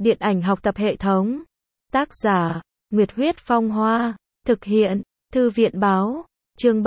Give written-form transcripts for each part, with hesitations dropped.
Điện ảnh học tập hệ thống. Tác giả, Nguyệt Huyết Phong Hoa. Thực hiện, Thư viện Báo. Chương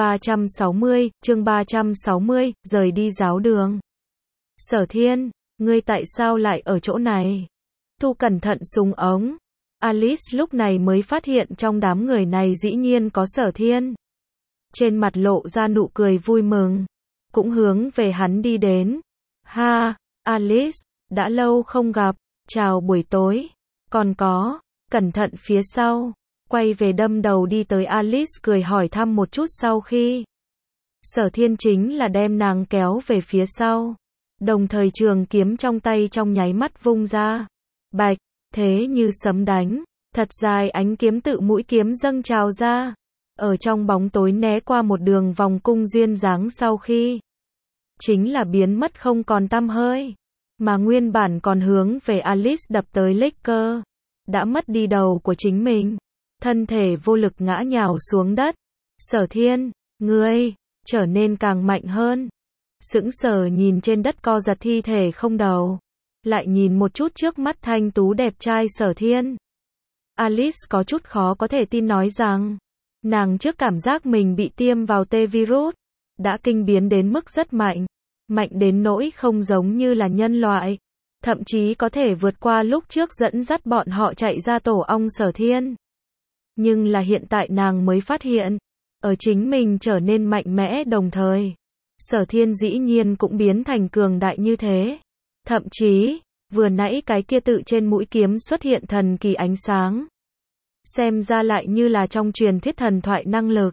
360, rời đi giáo đường. Sở Thiên, ngươi tại sao lại ở chỗ này? Thu cẩn thận súng ống. Alice lúc này mới phát hiện trong đám người này dĩ nhiên có Sở Thiên. Trên mặt lộ ra nụ cười vui mừng. Cũng hướng về hắn đi đến. Ha, Alice, đã lâu không gặp, chào buổi tối. Còn có, cẩn thận phía sau. Quay về đâm đầu đi tới Alice cười hỏi thăm một chút sau khi. Sở Thiên chính là đem nàng kéo về phía sau. Đồng thời trường kiếm trong tay trong nháy mắt vung ra. Bạch, thế như sấm đánh. Thật dài ánh kiếm tự mũi kiếm dâng trào ra. Ở trong bóng tối né qua một đường vòng cung duyên dáng sau khi. Chính là biến mất không còn tăm hơi. Mà nguyên bản còn hướng về Alice đập tới Laker. Đã mất đi đầu của chính mình. Thân thể vô lực ngã nhào xuống đất. Sở Thiên, ngươi, trở nên càng mạnh hơn. Sững sờ nhìn trên đất co giật thi thể không đầu. Lại nhìn một chút trước mắt thanh tú đẹp trai Sở Thiên. Alice có chút khó có thể tin nói rằng. Nàng trước cảm giác mình bị tiêm vào T-virus. Đã kinh biến đến mức rất mạnh. Mạnh đến nỗi không giống như là nhân loại. Thậm chí có thể vượt qua lúc trước dẫn dắt bọn họ chạy ra tổ ong Sở Thiên. Nhưng là hiện tại nàng mới phát hiện. Ở chính mình trở nên mạnh mẽ đồng thời. Sở Thiên dĩ nhiên cũng biến thành cường đại như thế. Thậm chí, vừa nãy cái kia tự trên mũi kiếm xuất hiện thần kỳ ánh sáng. Xem ra lại như là trong truyền thuyết thần thoại năng lực.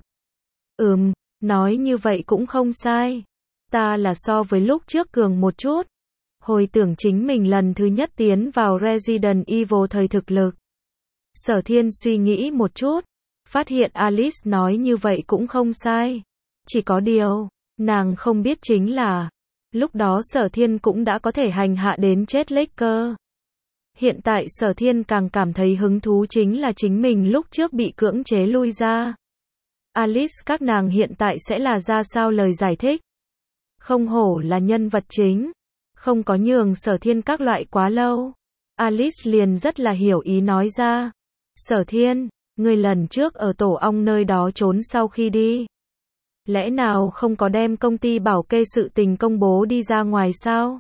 Nói như vậy cũng không sai. Ta là so với lúc trước cường một chút. Hồi tưởng chính mình lần thứ nhất tiến vào Resident Evil thời thực lực. Sở Thiên suy nghĩ một chút. Phát hiện Alice nói như vậy cũng không sai. Chỉ có điều, nàng không biết chính là, lúc đó Sở Thiên cũng đã có thể hành hạ đến chết Laker. Hiện tại Sở Thiên càng cảm thấy hứng thú chính là chính mình lúc trước bị cưỡng chế lui ra. Alice các nàng hiện tại sẽ là ra sao lời giải thích. Không hổ là nhân vật chính. Không có nhường Sở Thiên các loại quá lâu. Alice liền rất là hiểu ý nói ra. Sở Thiên, ngươi lần trước ở tổ ong nơi đó trốn sau khi đi. Lẽ nào không có đem công ty bảo kê sự tình công bố đi ra ngoài sao?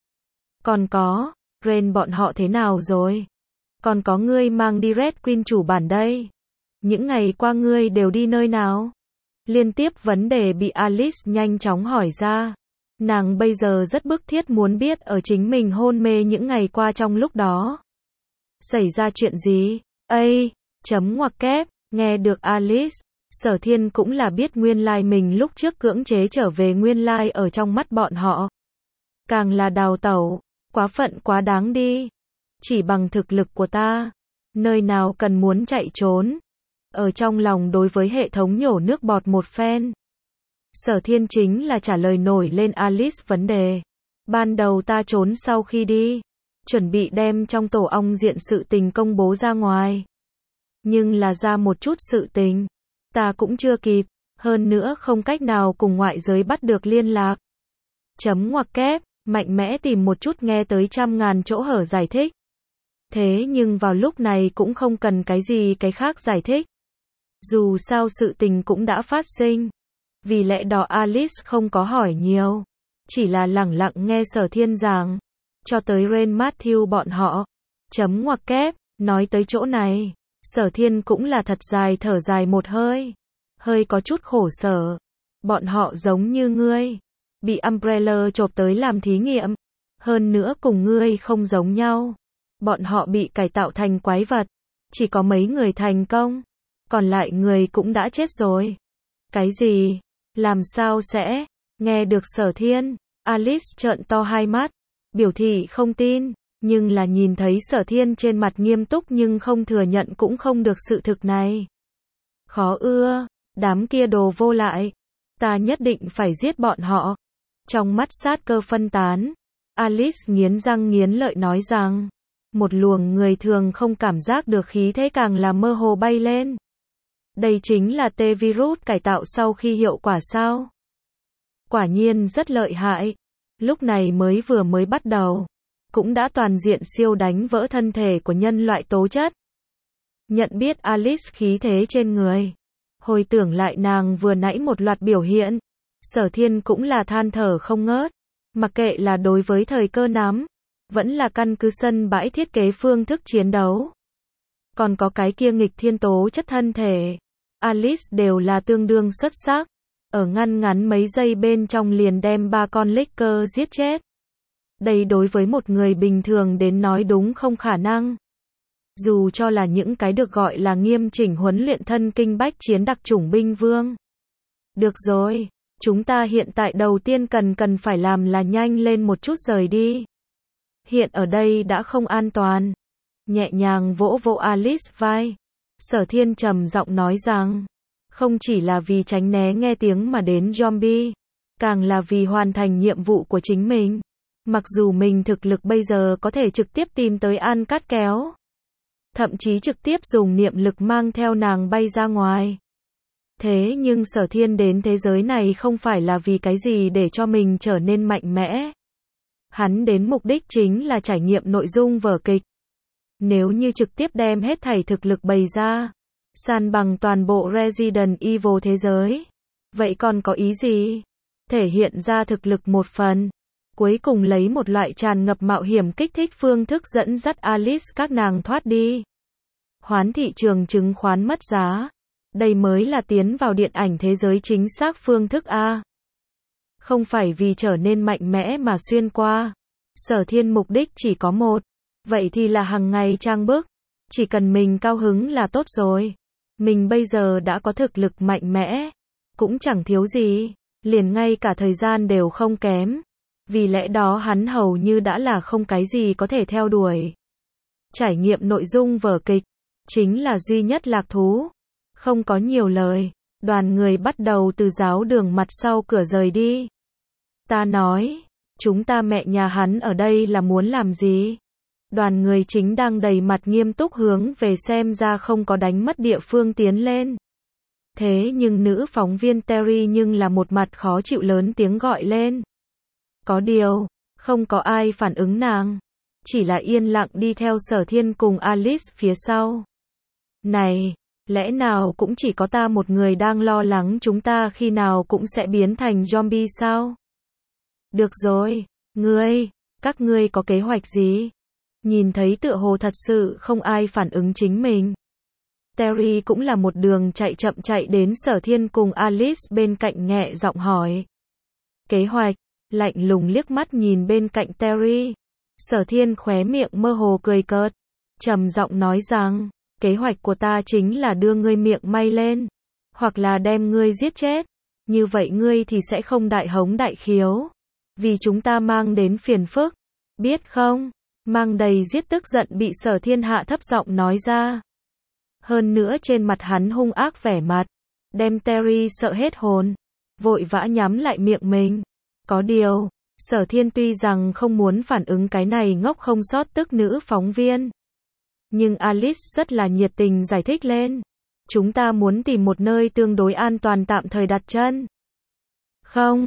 Còn có, Ren bọn họ thế nào rồi? Còn có ngươi mang đi Red Queen chủ bản đây. Những ngày qua ngươi đều đi nơi nào? Liên tiếp vấn đề bị Alice nhanh chóng hỏi ra. Nàng bây giờ rất bức thiết muốn biết ở chính mình hôn mê những ngày qua trong lúc đó. Xảy ra chuyện gì? Chấm ngoặc kép, nghe được Alice, Sở Thiên cũng là biết nguyên lai mình lúc trước cưỡng chế trở về nguyên lai ở trong mắt bọn họ. Càng là đào tẩu, quá phận quá đáng đi. Chỉ bằng thực lực của ta, nơi nào cần muốn chạy trốn. Ở trong lòng đối với hệ thống nhổ nước bọt một phen. Sở Thiên chính là trả lời nổi lên Alice vấn đề. Ban đầu ta trốn sau khi đi, chuẩn bị đem trong tổ ong diện sự tình công bố ra ngoài. Nhưng là ra một chút sự tình, ta cũng chưa kịp, hơn nữa không cách nào cùng ngoại giới bắt được liên lạc. Chấm ngoặc kép, mạnh mẽ tìm một chút nghe tới trăm ngàn chỗ hở giải thích. Thế nhưng vào lúc này cũng không cần cái gì cái khác giải thích. Dù sao sự tình cũng đã phát sinh. Vì lẽ đó Alice không có hỏi nhiều. Chỉ là lẳng lặng nghe Sở Thiên giảng. Cho tới Ren Matthew bọn họ. Chấm ngoặc kép, nói tới chỗ này. Sở Thiên cũng là thật dài thở dài một hơi. Hơi có chút khổ sở. Bọn họ giống như ngươi. Bị Umbrella chộp tới làm thí nghiệm. Hơn nữa cùng ngươi không giống nhau. Bọn họ bị cải tạo thành quái vật. Chỉ có mấy người thành công. Còn lại người cũng đã chết rồi. Cái gì? Làm sao sẽ? Nghe được Sở Thiên. Alice trợn to hai mắt. Biểu thị không tin. Nhưng là nhìn thấy Sở Thiên trên mặt nghiêm túc nhưng không thừa nhận cũng không được sự thực này. Khó ưa. Đám kia đồ vô lại. Ta nhất định phải giết bọn họ. Trong mắt sát cơ phân tán. Alice nghiến răng nghiến lợi nói rằng. Một luồng người thường không cảm giác được khí thế càng là mơ hồ bay lên. Đây chính là T-virus cải tạo sau khi hiệu quả sao? Quả nhiên rất lợi hại. Lúc này mới bắt đầu. cũng đã toàn diện siêu đánh vỡ thân thể của nhân loại tố chất. Nhận biết Alice khí thế trên người. Hồi tưởng lại nàng vừa nãy một loạt biểu hiện. Sở Thiên cũng là than thở không ngớt. Mặc kệ là đối với thời cơ nắm, vẫn là căn cứ sân bãi thiết kế phương thức chiến đấu. Còn có cái kia nghịch thiên tố chất thân thể. Alice đều là tương đương xuất sắc. Ở ngắn mấy giây bên trong liền đem 3 con Laker giết chết. Đây đối với một người bình thường đến nói đúng không khả năng. Dù cho là những cái được gọi là nghiêm chỉnh huấn luyện thân kinh bách chiến đặc chủng binh vương. Được rồi, chúng ta hiện tại đầu tiên cần phải làm là nhanh lên một chút rời đi. Hiện ở đây đã không an toàn. Nhẹ nhàng vỗ vỗ Alice vai. Sở Thiên trầm giọng nói rằng, không chỉ là vì tránh né nghe tiếng mà đến zombie, càng là vì hoàn thành nhiệm vụ của chính mình. Mặc dù mình thực lực bây giờ có thể trực tiếp tìm tới An Cát Kéo, thậm chí trực tiếp dùng niệm lực mang theo nàng bay ra ngoài. Thế nhưng Sở Thiên đến thế giới này không phải là vì cái gì để cho mình trở nên mạnh mẽ. Hắn đến mục đích chính là trải nghiệm nội dung vở kịch. Nếu như trực tiếp đem hết thảy thực lực bày ra, san bằng toàn bộ Resident Evil thế giới, vậy còn có ý gì? Thể hiện ra thực lực một phần, cuối cùng lấy một loại tràn ngập mạo hiểm kích thích phương thức dẫn dắt Alice các nàng thoát đi. Hoán thị trường chứng khoán mất giá. Đây mới là tiến vào điện ảnh thế giới chính xác phương thức A. Không phải vì trở nên mạnh mẽ mà xuyên qua. Sở Thiên mục đích chỉ có một. Vậy thì là hàng ngày trang bức. Chỉ cần mình cao hứng là tốt rồi. Mình bây giờ đã có thực lực mạnh mẽ. Cũng chẳng thiếu gì. Liền ngay cả thời gian đều không kém. Vì lẽ đó hắn hầu như đã là không cái gì có thể theo đuổi. Trải nghiệm nội dung vở kịch. Chính là duy nhất lạc thú. Không có nhiều lời. Đoàn người bắt đầu từ giáo đường mặt sau cửa rời đi. Ta nói. Chúng ta mẹ nhà hắn ở đây là muốn làm gì? Đoàn người chính đang đầy mặt nghiêm túc hướng về xem ra không có đánh mất địa phương tiến lên. Thế nhưng nữ phóng viên Terry nhưng là một mặt khó chịu lớn tiếng gọi lên. Có điều, không có ai phản ứng nàng. Chỉ là yên lặng đi theo Sở Thiên cùng Alice phía sau. Này, lẽ nào cũng chỉ có ta một người đang lo lắng chúng ta khi nào cũng sẽ biến thành zombie sao? Được rồi, các ngươi có kế hoạch gì? Nhìn thấy tựa hồ thật sự không ai phản ứng chính mình. Terry cũng là một đường chạy chậm chạy đến Sở Thiên cùng Alice bên cạnh nhẹ giọng hỏi. Kế hoạch, lạnh lùng liếc mắt nhìn bên cạnh Terry. Sở Thiên khóe miệng mơ hồ cười cợt, trầm giọng nói rằng, kế hoạch của ta chính là đưa ngươi miệng may lên, hoặc là đem ngươi giết chết. Như vậy ngươi thì sẽ không đại hống đại khiếu. Vì chúng ta mang đến phiền phức. Biết không? Mang đầy giết tức giận bị Sở Thiên hạ thấp giọng nói ra. Hơn nữa trên mặt hắn hung ác vẻ mặt. Đem Terry sợ hết hồn. Vội vã nhắm lại miệng mình. Có điều, Sở Thiên tuy rằng không muốn phản ứng cái này ngốc không sót tức nữ phóng viên. Nhưng Alice rất là nhiệt tình giải thích lên. Chúng ta muốn tìm một nơi tương đối an toàn tạm thời đặt chân. Không.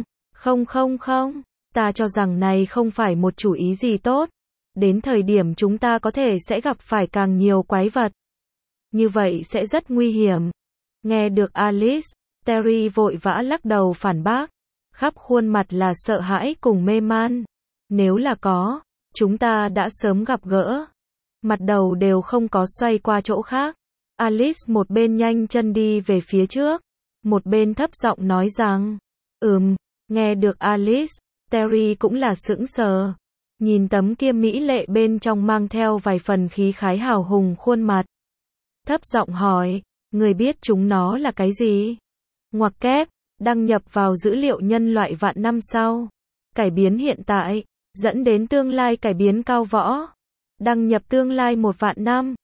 Ta cho rằng này không phải một chủ ý gì tốt. Đến thời điểm chúng ta có thể sẽ gặp phải càng nhiều quái vật. Như vậy sẽ rất nguy hiểm. Nghe được Alice, Terry vội vã lắc đầu phản bác. Khắp khuôn mặt là sợ hãi cùng mê man. Nếu là có, chúng ta đã sớm gặp gỡ. Mặt đầu đều không có xoay qua chỗ khác. Alice một bên nhanh chân đi về phía trước. Một bên thấp giọng nói rằng. Nghe được Alice, Terry cũng là sững sờ. Nhìn tấm kia mỹ lệ bên trong mang theo vài phần khí khái hào hùng khuôn mặt. Thấp giọng hỏi, người biết chúng nó là cái gì? Ngoặc kép, đăng nhập vào dữ liệu nhân loại vạn năm sau. Cải biến hiện tại, dẫn đến tương lai cải biến cao võ. Đăng nhập tương lai 1 vạn năm.